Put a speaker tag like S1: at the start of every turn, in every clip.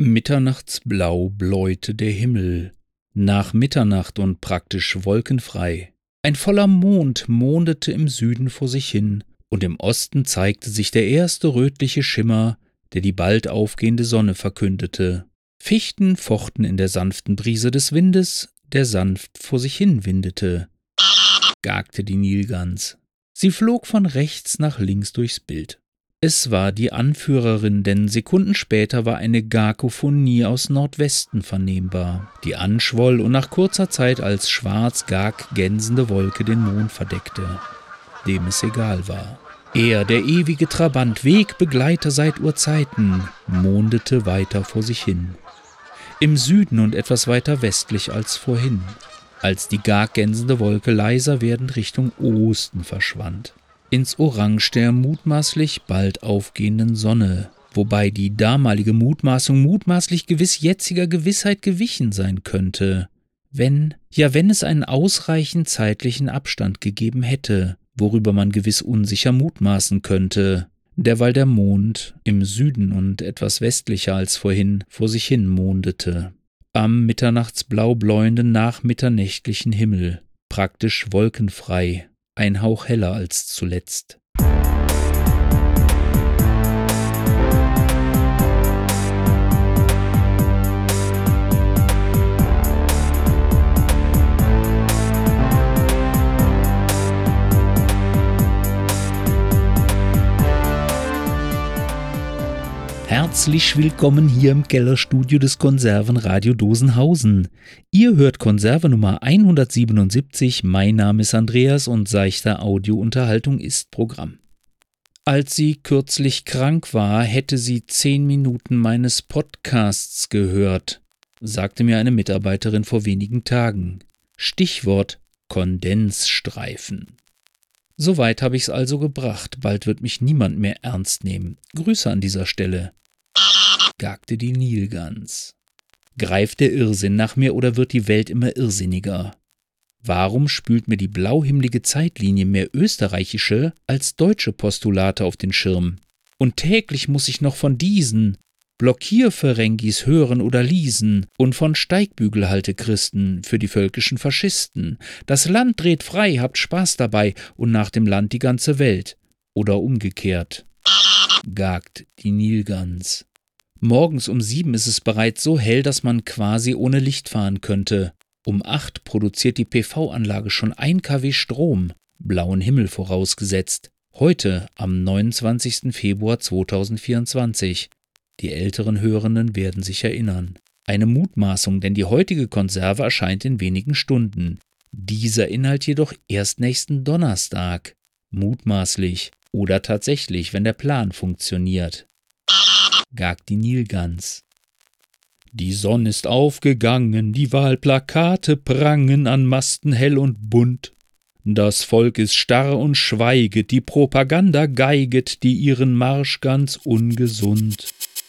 S1: Mitternachtsblau bläute der Himmel, nach Mitternacht und praktisch wolkenfrei. Ein voller Mond mondete im Süden vor sich hin, und im Osten zeigte sich der erste rötliche Schimmer, der die bald aufgehende Sonne verkündete. Fichten fochten in der sanften Brise des Windes, der sanft vor sich hin windete, gagte die Nilgans. Sie flog von rechts nach links durchs Bild. Es war die Anführerin, denn Sekunden später war eine Gakophonie aus Nordwesten vernehmbar, die anschwoll und nach kurzer Zeit als schwarz-gag gänsende Wolke den Mond verdeckte, dem es egal war. Er, der ewige Trabant, Wegbegleiter seit Urzeiten, mondete weiter vor sich hin. Im Süden und etwas weiter westlich als vorhin, als die gag gänsende Wolke leiser werdend Richtung Osten verschwand. Ins Orange der mutmaßlich bald aufgehenden Sonne, wobei die damalige Mutmaßung mutmaßlich gewiss jetziger Gewissheit gewichen sein könnte, wenn es einen ausreichend zeitlichen Abstand gegeben hätte, worüber man gewiss unsicher mutmaßen könnte, derweil der Mond im Süden und etwas westlicher als vorhin vor sich hin mondete. Am mitternachtsblau bläuenden nachmitternächtlichen Himmel, praktisch wolkenfrei, ein Hauch heller als zuletzt. Herzlich willkommen hier im Kellerstudio des Konservenradio Dosenhausen. Ihr hört Konserve Nummer 177, mein Name ist Andreas und seichter Audiounterhaltung ist Programm. Als sie kürzlich krank war, hätte sie 10 Minuten meines Podcasts gehört, sagte mir eine Mitarbeiterin vor wenigen Tagen. Stichwort Kondensstreifen. Soweit habe ich's also gebracht, bald wird mich niemand mehr ernst nehmen. Grüße an dieser Stelle, gagte die Nilgans. Greift der Irrsinn nach mir oder wird die Welt immer irrsinniger? Warum spült mir die blauhimmlige Zeitlinie mehr österreichische als deutsche Postulate auf den Schirm? Und täglich muss ich noch von diesen Blockierferengis hören oder lesen und von Steigbügelhaltechristen für die völkischen Faschisten. Das Land dreht frei, habt Spaß dabei und nach dem Land die ganze Welt. Oder umgekehrt, gagt die Nilgans. Morgens um 7 ist es bereits so hell, dass man quasi ohne Licht fahren könnte. Um 8 produziert die PV-Anlage schon 1 kW Strom, blauen Himmel vorausgesetzt. Heute, am 29. Februar 2024. Die älteren Hörenden werden sich erinnern. Eine Mutmaßung, denn die heutige Konserve erscheint in wenigen Stunden. Dieser Inhalt jedoch erst nächsten Donnerstag. Mutmaßlich oder tatsächlich, wenn der Plan funktioniert, gagt die Nilgans. Die Sonne ist aufgegangen, die Wahlplakate prangen an Masten hell und bunt. Das Volk ist starr und schweiget, die Propaganda geiget, die ihren Marsch ganz ungesund.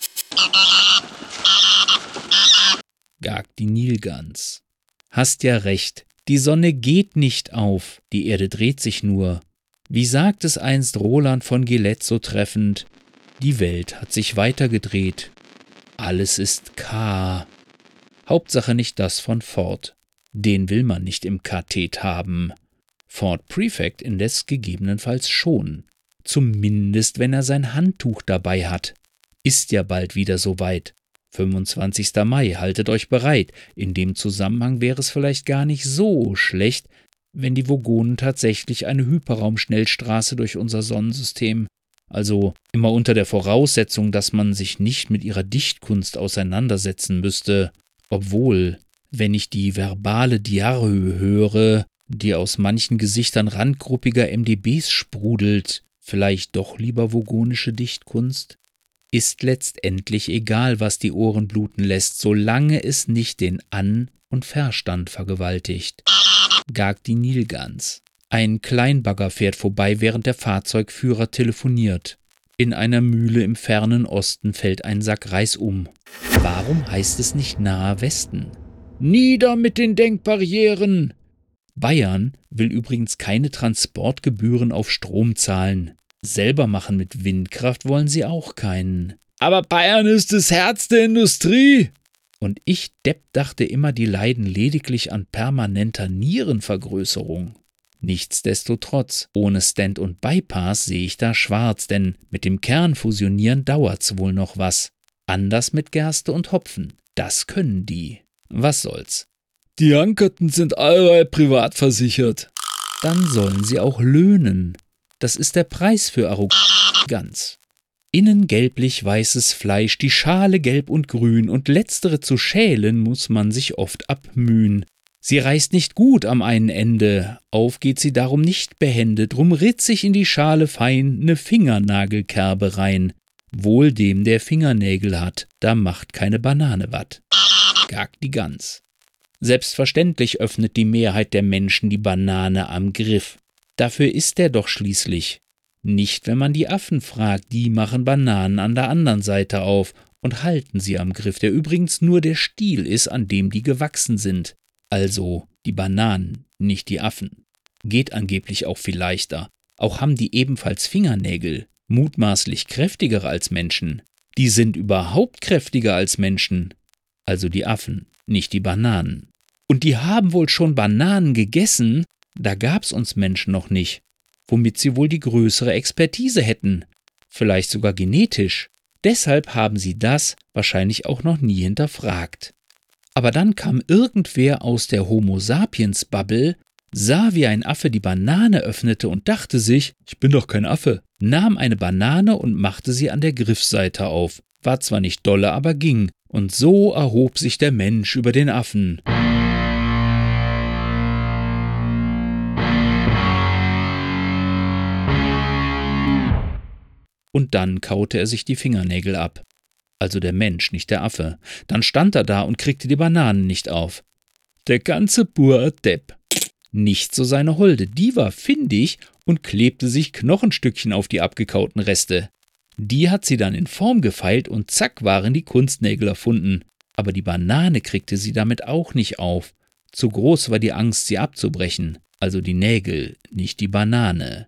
S1: Gagt die Nilgans. Hast ja recht, die Sonne geht nicht auf, die Erde dreht sich nur. Wie sagt es einst Roland von Gillett so treffend, die Welt hat sich weitergedreht. Alles ist K. Hauptsache nicht das von Ford. Den will man nicht im Katet haben. Ford Prefect indes gegebenenfalls schon. Zumindest, wenn er sein Handtuch dabei hat. Ist ja bald wieder soweit. 25. Mai, haltet euch bereit. In dem Zusammenhang wäre es vielleicht gar nicht so schlecht, wenn die Vogonen tatsächlich eine Hyperraumschnellstraße durch unser Sonnensystem, also immer unter der Voraussetzung, dass man sich nicht mit ihrer Dichtkunst auseinandersetzen müsste, obwohl, wenn ich die verbale Diarrhoe höre, die aus manchen Gesichtern randgruppiger MDBs sprudelt, vielleicht doch lieber vogonische Dichtkunst? Ist letztendlich egal, was die Ohren bluten lässt, solange es nicht den An- und Verstand vergewaltigt, gagt die Nilgans. Ein Kleinbagger fährt vorbei, während der Fahrzeugführer telefoniert. In einer Mühle im fernen Osten fällt ein Sack Reis um. Warum heißt es nicht Nahe Westen? Nieder mit den Denkbarrieren! Bayern will übrigens keine Transportgebühren auf Strom zahlen. Selber machen mit Windkraft wollen sie auch keinen. Aber Bayern ist das Herz der Industrie. Und ich, Depp, dachte immer, die leiden lediglich an permanenter Nierenvergrößerung. Nichtsdestotrotz, ohne Stent und Bypass sehe ich da schwarz, denn mit dem Kernfusionieren dauert's wohl noch was. Anders mit Gerste und Hopfen. Das können die. Was soll's? Die Ankerten sind allweil privat versichert. Dann sollen sie auch löhnen. Das ist der Preis für Arroganz. Innen gelblich-weißes Fleisch, die Schale gelb und grün, und letztere zu schälen muss man sich oft abmühen. Sie reißt nicht gut am einen Ende, auf geht sie darum nicht behende, drum ritz sich in die Schale fein ne Fingernagelkerbe rein. Wohl dem, der Fingernägel hat, da macht keine Banane watt. Gagt die Gans. Selbstverständlich öffnet die Mehrheit der Menschen die Banane am Griff. Dafür ist er doch schließlich. Nicht, wenn man die Affen fragt, die machen Bananen an der anderen Seite auf und halten sie am Griff, der übrigens nur der Stiel ist, an dem die gewachsen sind. Also die Bananen, nicht die Affen. Geht angeblich auch viel leichter. Auch haben die ebenfalls Fingernägel, mutmaßlich kräftigere als Menschen. Die sind überhaupt kräftiger als Menschen. Also die Affen, nicht die Bananen. Und die haben wohl schon Bananen gegessen, da gab's uns Menschen noch nicht. Womit sie wohl die größere Expertise hätten. Vielleicht sogar genetisch. Deshalb haben sie das wahrscheinlich auch noch nie hinterfragt. Aber dann kam irgendwer aus der Homo-Sapiens-Bubble, sah, wie ein Affe die Banane öffnete und dachte sich, ich bin doch kein Affe, nahm eine Banane und machte sie an der Griffseite auf. War zwar nicht dolle, aber ging. Und so erhob sich der Mensch über den Affen. Und dann kaute er sich die Fingernägel ab. Also der Mensch, nicht der Affe. Dann stand er da und kriegte die Bananen nicht auf. Der ganze Bur Depp. Nicht so seine Holde, die war findig und klebte sich Knochenstückchen auf die abgekauten Reste. Die hat sie dann in Form gefeilt und zack waren die Kunstnägel erfunden. Aber die Banane kriegte sie damit auch nicht auf. Zu groß war die Angst, sie abzubrechen. Also die Nägel, nicht die Banane.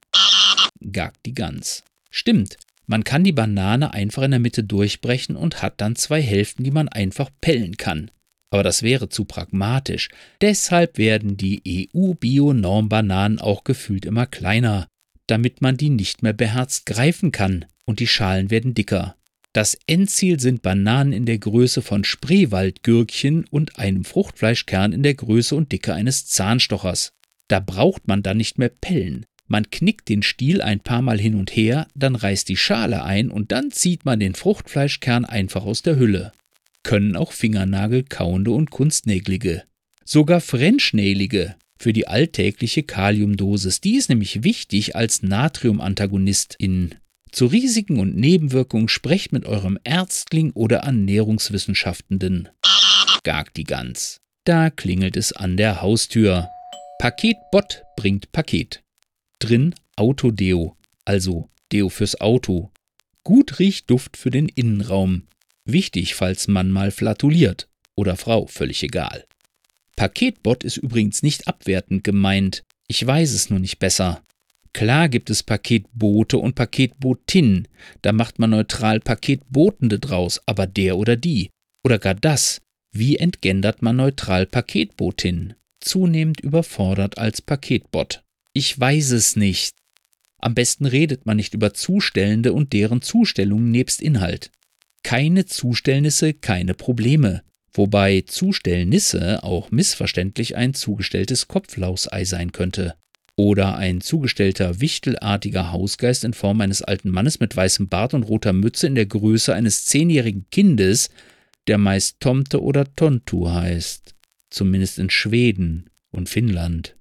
S1: Gagt die Gans. Stimmt. Man kann die Banane einfach in der Mitte durchbrechen und hat dann zwei Hälften, die man einfach pellen kann. Aber das wäre zu pragmatisch. Deshalb werden die EU-Bio-Norm-Bananen auch gefühlt immer kleiner, damit man die nicht mehr beherzt greifen kann und die Schalen werden dicker. Das Endziel sind Bananen in der Größe von Spreewaldgürkchen und einem Fruchtfleischkern in der Größe und Dicke eines Zahnstochers. Da braucht man dann nicht mehr pellen. Man knickt den Stiel ein paar Mal hin und her, dann reißt die Schale ein und dann zieht man den Fruchtfleischkern einfach aus der Hülle. Können auch Fingernagel-Kauende und Kunstnägelige. Sogar Frenschnälige für die alltägliche Kaliumdosis. Die ist nämlich wichtig als Natriumantagonistin. Zu Risiken und Nebenwirkungen sprecht mit eurem Ärztling oder Ernährungswissenschaftenden. Gagt die Gans. Da klingelt es an der Haustür. Paketbot bringt Paket. Drin Autodeo, also Deo fürs Auto. Gut riecht Duft für den Innenraum. Wichtig, falls Mann mal flatuliert. Oder Frau, völlig egal. Paketbot ist übrigens nicht abwertend gemeint. Ich weiß es nur nicht besser. Klar gibt es Paketbote und Paketbotin. Da macht man neutral Paketbotende draus, aber der oder die. Oder gar das. Wie entgendert man neutral Paketbotin? Zunehmend überfordert als Paketbot. Ich weiß es nicht. Am besten redet man nicht über Zustellende und deren Zustellungen nebst Inhalt. Keine Zustellnisse, keine Probleme. Wobei Zustellnisse auch missverständlich ein zugestelltes Kopflausei sein könnte. Oder ein zugestellter, wichtelartiger Hausgeist in Form eines alten Mannes mit weißem Bart und roter Mütze in der Größe eines 10-jährigen Kindes, der meist Tomte oder Tontu heißt. Zumindest in Schweden und Finnland.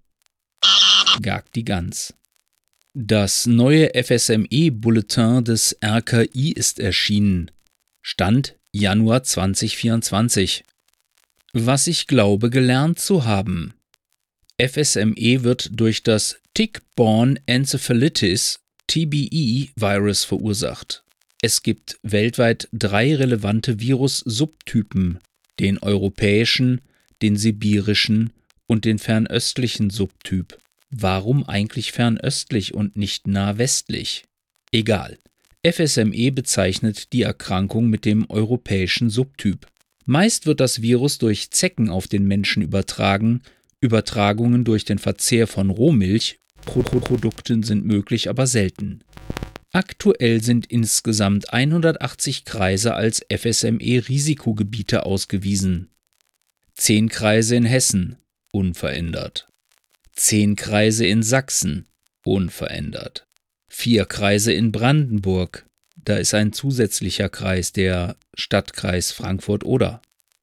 S1: Gagt die Gans. Das neue FSME-Bulletin des RKI ist erschienen. Stand Januar 2024. Was ich glaube gelernt zu haben. FSME wird durch das Tick-Borne Encephalitis TBE-Virus verursacht. Es gibt weltweit 3 relevante Virus-Subtypen, den europäischen, den sibirischen und den fernöstlichen Subtyp. Warum eigentlich fernöstlich und nicht nahwestlich? Egal. FSME bezeichnet die Erkrankung mit dem europäischen Subtyp. Meist wird das Virus durch Zecken auf den Menschen übertragen. Übertragungen durch den Verzehr von Rohmilch Produkten sind möglich, aber selten. Aktuell sind insgesamt 180 Kreise als FSME-Risikogebiete ausgewiesen. 10 Kreise in Hessen, unverändert. 10 Kreise in Sachsen, unverändert. 4 Kreise in Brandenburg, da ist ein zusätzlicher Kreis, der Stadtkreis Frankfurt-Oder.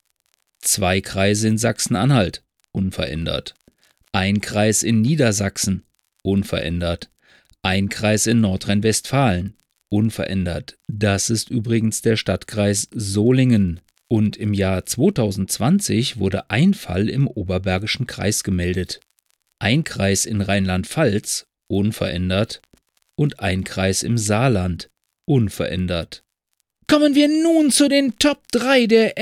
S1: 2 Kreise in Sachsen-Anhalt, unverändert. 1 Kreis in Niedersachsen, unverändert. 1 Kreis in Nordrhein-Westfalen, unverändert. Das ist übrigens der Stadtkreis Solingen. Und im Jahr 2020 wurde ein Fall im Oberbergischen Kreis gemeldet. 1 Kreis in Rheinland-Pfalz, unverändert. Und 1 Kreis im Saarland, unverändert. Kommen wir nun zu den Top 3 der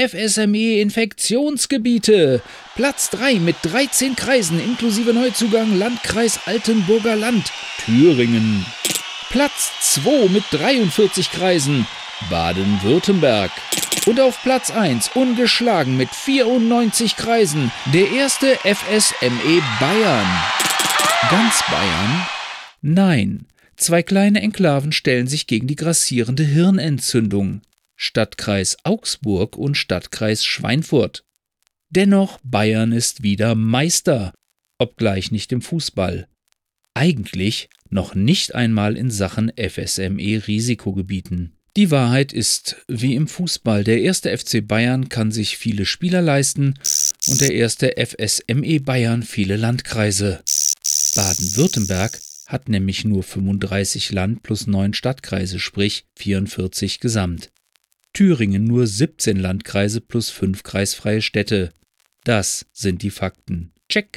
S1: FSME-Infektionsgebiete. Platz 3 mit 13 Kreisen inklusive Neuzugang Landkreis Altenburger Land, Thüringen. Platz 2 mit 43 Kreisen, Baden-Württemberg. Und auf Platz 1, ungeschlagen mit 94 Kreisen, der erste FSME Bayern. Ganz Bayern? Nein. 2 kleine Enklaven stellen sich gegen die grassierende Hirnentzündung. Stadtkreis Augsburg und Stadtkreis Schweinfurt. Dennoch, Bayern ist wieder Meister, obgleich nicht im Fußball. Eigentlich noch nicht einmal in Sachen FSME-Risikogebieten. Die Wahrheit ist, wie im Fußball, der erste FC Bayern kann sich viele Spieler leisten und der erste FSME Bayern viele Landkreise. Baden-Württemberg hat nämlich nur 35 Land- plus 9 Stadtkreise, sprich 44 gesamt. Thüringen nur 17 Landkreise plus 5 kreisfreie Städte. Das sind die Fakten. Check.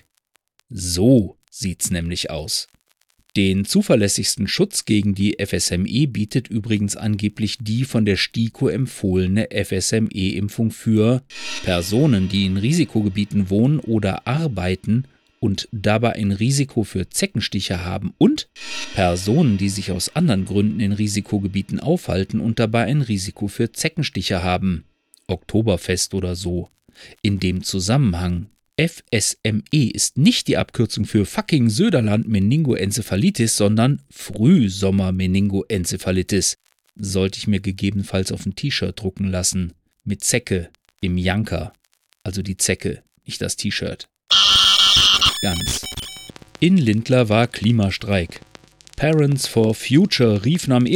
S1: So sieht's nämlich aus. Den zuverlässigsten Schutz gegen die FSME bietet übrigens angeblich die von der STIKO empfohlene FSME-Impfung für Personen, die in Risikogebieten wohnen oder arbeiten und dabei ein Risiko für Zeckenstiche haben und Personen, die sich aus anderen Gründen in Risikogebieten aufhalten und dabei ein Risiko für Zeckenstiche haben. Oktoberfest oder so. In dem Zusammenhang, FSME ist nicht die Abkürzung für fucking Söderland-Meningoenzephalitis, sondern Frühsommer-Meningoenzephalitis. Sollte ich mir gegebenenfalls auf ein T-Shirt drucken lassen. Mit Zecke im Janker. Also die Zecke, nicht das T-Shirt. Ganz. In Lindlar war Klimastreik. Parents for Future riefen am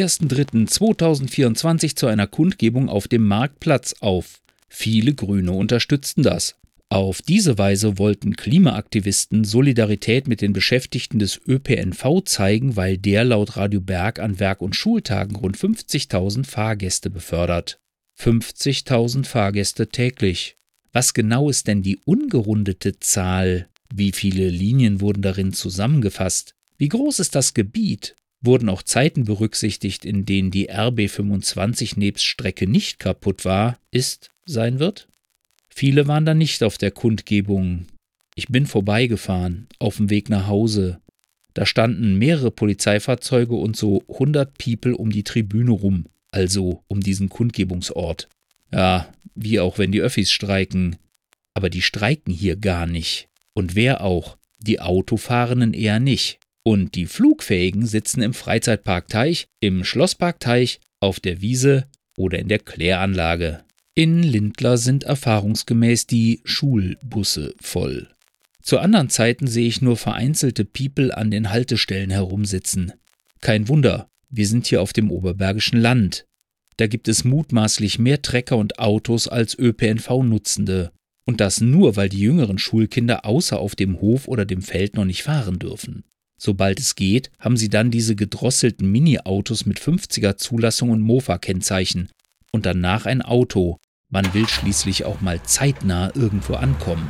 S1: 1.3.2024 zu einer Kundgebung auf dem Marktplatz auf. Viele Grüne unterstützten das. Auf diese Weise wollten Klimaaktivisten Solidarität mit den Beschäftigten des ÖPNV zeigen, weil der laut Radio Berg an Werk- und Schultagen rund 50.000 Fahrgäste befördert. 50.000 Fahrgäste täglich. Was genau ist denn die ungerundete Zahl? Wie viele Linien wurden darin zusammengefasst? Wie groß ist das Gebiet? Wurden auch Zeiten berücksichtigt, in denen die RB 25 nebst Strecke nicht kaputt war, ist, sein wird? Viele waren da nicht auf der Kundgebung. Ich bin vorbeigefahren, auf dem Weg nach Hause. Da standen mehrere Polizeifahrzeuge und so 100 People um die Tribüne rum, also um diesen Kundgebungsort. Ja, wie auch wenn die Öffis streiken. Aber die streiken hier gar nicht. Und wer auch? Die Autofahrenden eher nicht. Und die Flugfähigen sitzen im Freizeitpark Teich, im Schlosspark Teich, auf der Wiese oder in der Kläranlage. In Lindlar sind erfahrungsgemäß die Schulbusse voll. Zu anderen Zeiten sehe ich nur vereinzelte People an den Haltestellen herumsitzen. Kein Wunder, wir sind hier auf dem Oberbergischen Land. Da gibt es mutmaßlich mehr Trecker und Autos als ÖPNV-Nutzende. Und das nur, weil die jüngeren Schulkinder außer auf dem Hof oder dem Feld noch nicht fahren dürfen. Sobald es geht, haben sie dann diese gedrosselten Mini-Autos mit 50er-Zulassung und Mofa-Kennzeichen. Und danach ein Auto. Man will schließlich auch mal zeitnah irgendwo ankommen.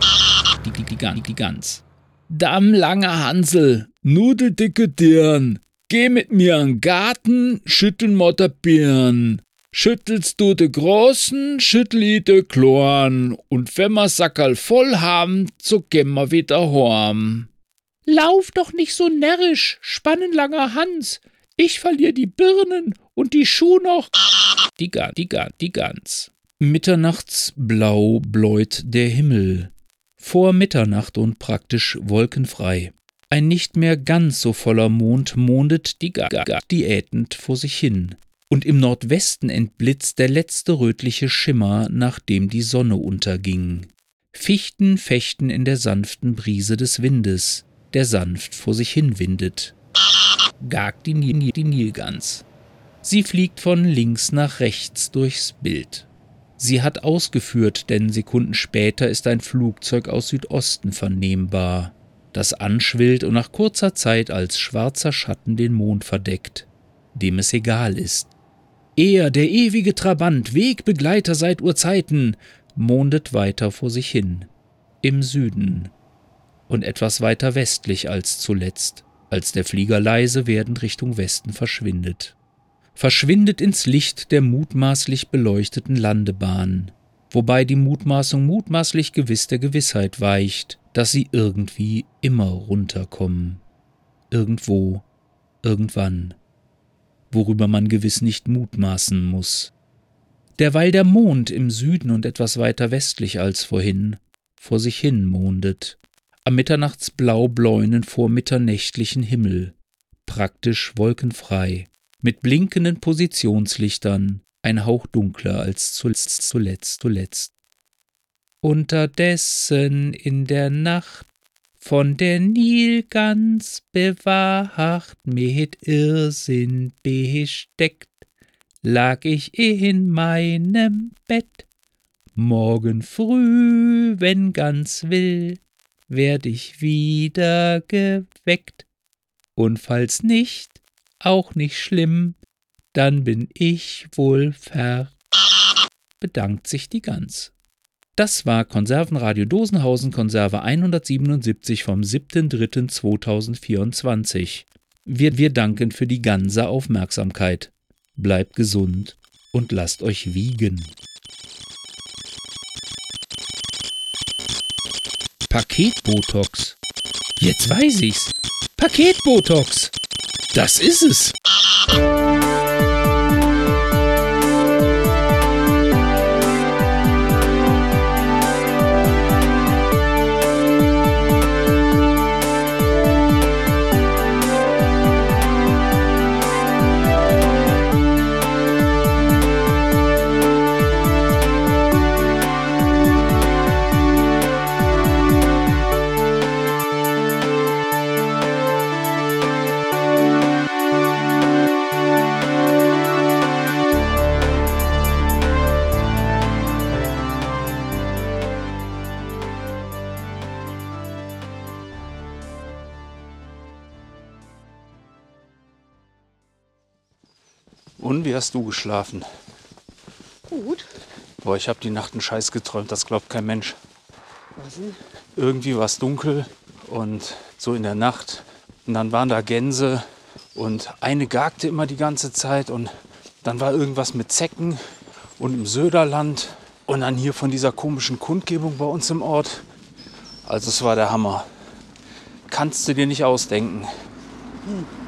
S1: Die Gans. Dammlanger Hansel, nudeldicke Dirn. Geh mit mir an Garten, schütteln mo de Birn. Schüttelst du de Großen, schüttel i de Klorn. Und wenn wir Sackerl voll haben, so gehen wir wieder horm. Lauf doch nicht so närrisch, spannenlanger Hans. Ich verlier die Birnen Und die Schuh noch. Die Gans. Mitternachtsblau bläut der Himmel. Vor Mitternacht und praktisch wolkenfrei. Ein nicht mehr ganz so voller Mond mondet diätend vor sich hin. Und im Nordwesten entblitzt der letzte rötliche Schimmer, nachdem die Sonne unterging. Fichten fechten in der sanften Brise des Windes, der sanft vor sich hin windet. Gagt die Nilgans. Sie fliegt von links nach rechts durchs Bild. Sie hat ausgeführt, denn Sekunden später ist ein Flugzeug aus Südosten vernehmbar, das anschwillt und nach kurzer Zeit als schwarzer Schatten den Mond verdeckt, dem es egal ist. Er, der ewige Trabant, Wegbegleiter seit Urzeiten, mondet weiter vor sich hin, im Süden und etwas weiter westlich als zuletzt, als der Flieger leise werdend Richtung Westen verschwindet. Verschwindet ins Licht der mutmaßlich beleuchteten Landebahn, wobei die Mutmaßung mutmaßlich gewiss der Gewissheit weicht, dass sie irgendwie immer runterkommen. Irgendwo, irgendwann, worüber man gewiss nicht mutmaßen muss. Derweil der Mond im Süden und etwas weiter westlich als vorhin vor sich hin mondet, am mitternachtsblau-bläunen vormitternächtlichen Himmel, praktisch wolkenfrei, mit blinkenden Positionslichtern, ein Hauch dunkler als zuletzt. Unterdessen in der Nacht, von der Nilgans bewacht, mit Irrsinn besteckt, lag ich in meinem Bett. Morgen früh, wenn ganz will, werd ich wieder geweckt. Und falls nicht, auch nicht schlimm, dann bin ich wohl bedankt sich die Gans. Das war Konservenradio Dosenhausen, Konserve 177 vom 7.3.2024. Wir danken für die ganze Aufmerksamkeit. Bleibt gesund und lasst euch wiegen. Paketbotox. Jetzt weiß ich's. Paketbotox. Das ist es. Und wie hast du geschlafen?
S2: Gut.
S1: Boah, ich habe die Nacht einen Scheiß geträumt, das glaubt kein Mensch.
S2: Was denn?
S1: Irgendwie war es dunkel und so in der Nacht. Und dann waren da Gänse und eine gagte immer die ganze Zeit. Und dann war irgendwas mit Zecken und im Söderland. Und dann hier von dieser komischen Kundgebung bei uns im Ort. Also es war der Hammer. Kannst du dir nicht ausdenken.